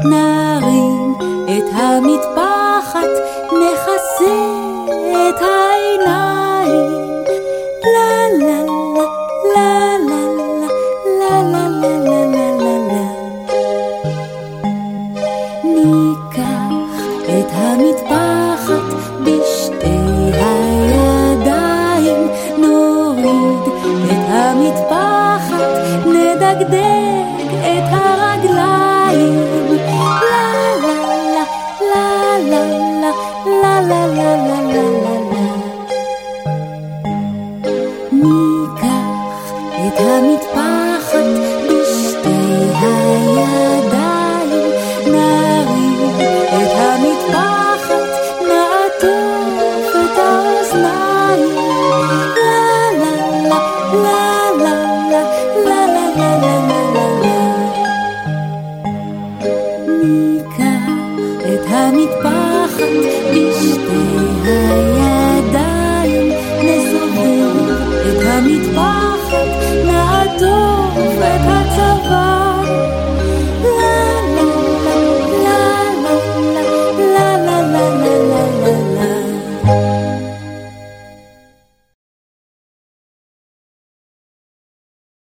נרים את המטפחת, נכסה את העיניים. לה לה לה לה לה לה לה לה לה לה לה. ניקח את המטפחת בשתי הידיים, נוריד את המטפחת, נדגדג את הרגליים. לה לה לה לה לה לה לה לה לה לה לה. ניקח את המטפחת בשתי הידיים, נרים את המטפחת, נעטוף את האוזניים. לה לה לה לה